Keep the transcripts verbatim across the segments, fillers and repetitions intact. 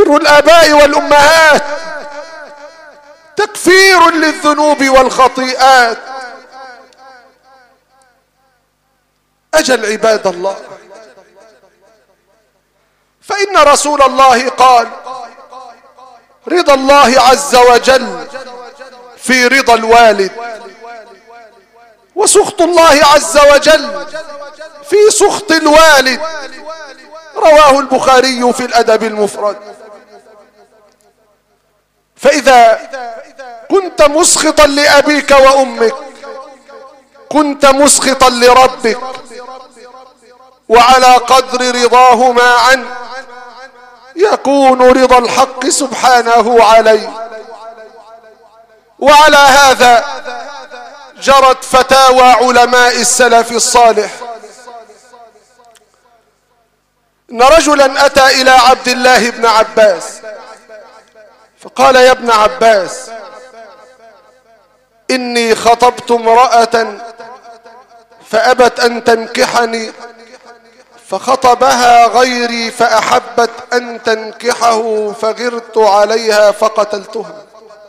بر الآباء والأمهات تكفير للذنوب والخطيئات. أجل عباد الله، فإن رسول الله قال: رضا الله عز وجل في رضا الوالد، وسخط الله عز وجل في سخط الوالد. رواه البخاري في الأدب المفرد. فإذا كنت مسخطا لأبيك وأمك كنت مسخطا لربك، وعلى قدر رضاهما عنك يكون رضا الحق سبحانه عليه. وعلى هذا جرت فتاوى علماء السلف الصالح. إن رجلا أتى إلى عبد الله بن عباس فقال: يا ابن عباس، إني خطبت امرأة فأبت أن تنكحني، فخطبها غيري فأحبت أن تنكحه، فغرت عليها فقتلتها،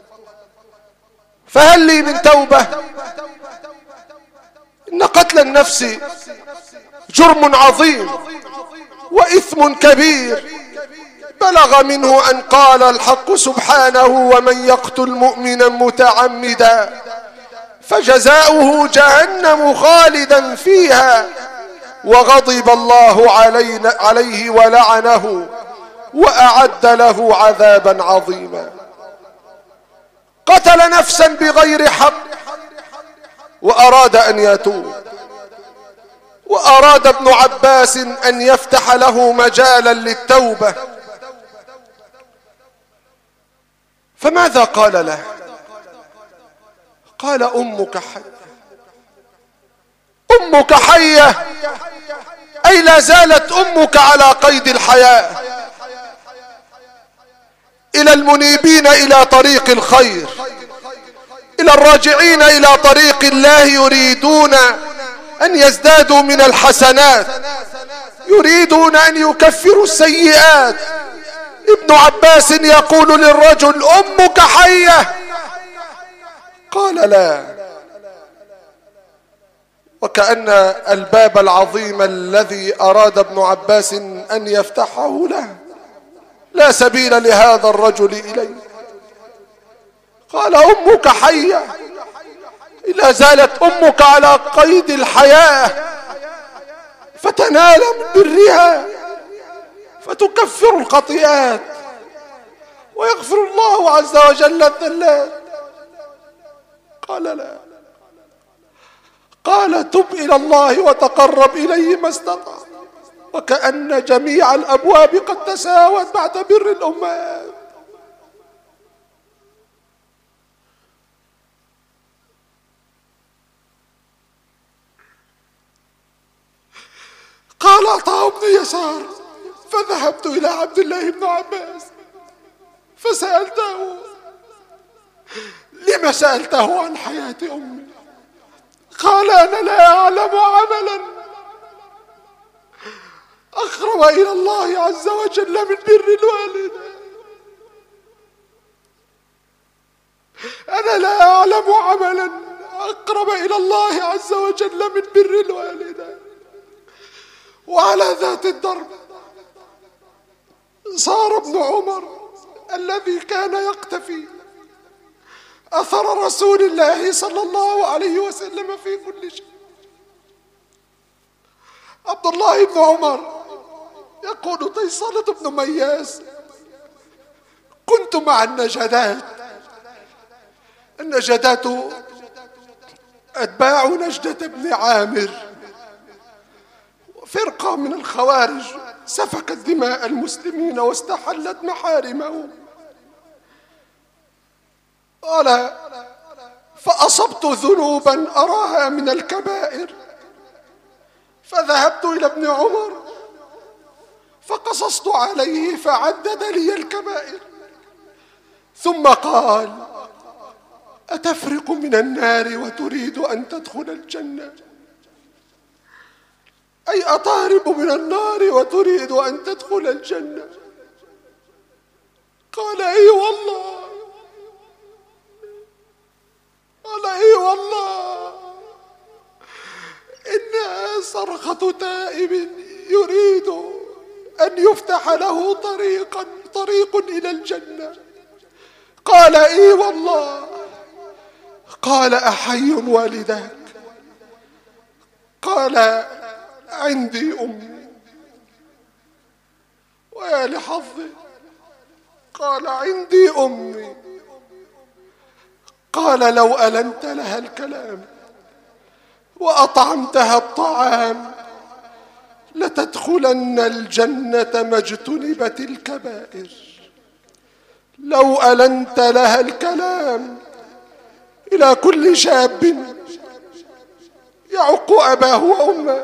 فهل لي من توبة؟ إن قتل النفس جرم عظيم وإثم كبير، بلغ منه أن قال الحق سبحانه: ومن يقتل مؤمنا متعمدا فجزاؤه جهنم خالدا فيها وغضب الله عليه ولعنه وأعد له عذابا عظيما. قتل نفسا بغير حق وأراد أن يتوب، وأراد ابن عباس أن يفتح له مجالا للتوبة، فماذا قال له؟ قال: أمك حية. أمك حية أي لا زالت أمك على قيد الحياة. إلى المنيبين إلى طريق الخير، إلى الراجعين إلى طريق الله، يريدون أن يزدادوا من الحسنات، يريدون أن يكفروا السيئات. ابن عباس يقول للرجل: أمك حية؟ قال: لا. وكأن الباب العظيم الذي أراد ابن عباس أن يفتحه له لا سبيل لهذا الرجل إليه. قال: أمك حية، لا زالت أمك على قيد الحياة، فتنال من برها فتكفر الخطيئات ويغفر الله عز وجل الذلات. قال: لا. قال: تب إلى الله وتقرب إليه ما استطعت. وكأن جميع الأبواب قد تساوت بعد بر الأمهات. قال عطاء بن يسار: فذهبت إلى عبد الله بن عباس فسألته: لما سألته عن حياة أمي؟ قال: أنا لا أعلم عملا أقرب إلى الله عز وجل من بر الوالد. أنا لا أعلم عملا أقرب إلى الله عز وجل من بر الوالد. وعلى ذات الدرب صار ابن عمر الذي كان يقتفي أثر رسول الله صلى الله عليه وسلم في كل شيء. عبد الله بن عمر يقول طيصلة بن مياس: كنت مع النجدات. النجدات أتباع نجدة بن عامر، فرقة من الخوارج سفكت دماء المسلمين واستحلت محارمهم. قال: فأصبت ذنوبا أراها من الكبائر، فذهبت إلى ابن عمر فقصصت عليه فعدد لي الكبائر، ثم قال: أتفرق من النار وتريد أن تدخل الجنة؟ أي أتهرب من النار وتريد أن تدخل الجنة؟ قال اي والله. قال اي والله إنها صرخة تائب يريد أن يفتح له طريقا طريق إلى الجنة. قال اي والله. قال أحي والداك؟ قال عندي أمي. ويا لحظي، قال عندي أمي. قال لو ألنت لها الكلام وأطعمتها الطعام لتدخلن الجنة ما اجتنبت الكبائر. لو ألنت لها الكلام إلى كل شاب يعق أباه وأمه،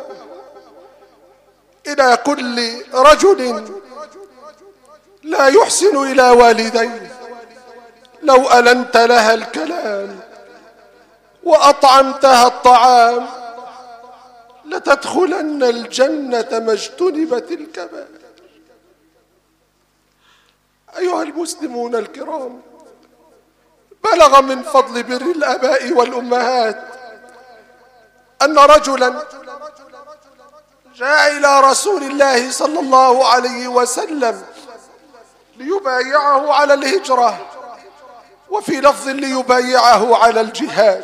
إلى كل رجل لا يحسن إلى والديه، لو ألنت لها الكلام وأطعمتها الطعام لتدخلن الجنة ما اجتنبت الكبائر. أيها المسلمون الكرام، بلغ من فضل بر الآباء والأمهات أن رجلا جاء إلى رسول الله صلى الله عليه وسلم ليبايعه على الهجرة، وفي لفظ ليبايعه على الجهاد،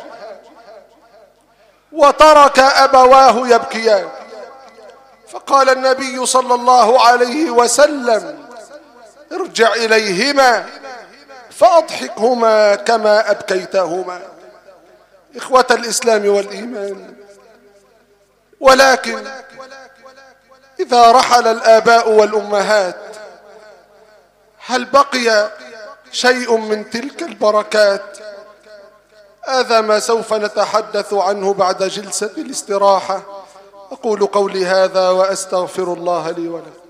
وترك أبواه يبكيان. فقال النبي صلى الله عليه وسلم: ارجع إليهما فأضحكهما كما أبكيتهما. إخوة الإسلام والإيمان، ولكن إذا رحل الآباء والأمهات هل بقي شيء من تلك البركات؟ هذا ما سوف نتحدث عنه بعد جلسة الاستراحة. أقول قولي هذا وأستغفر الله لي ولكم.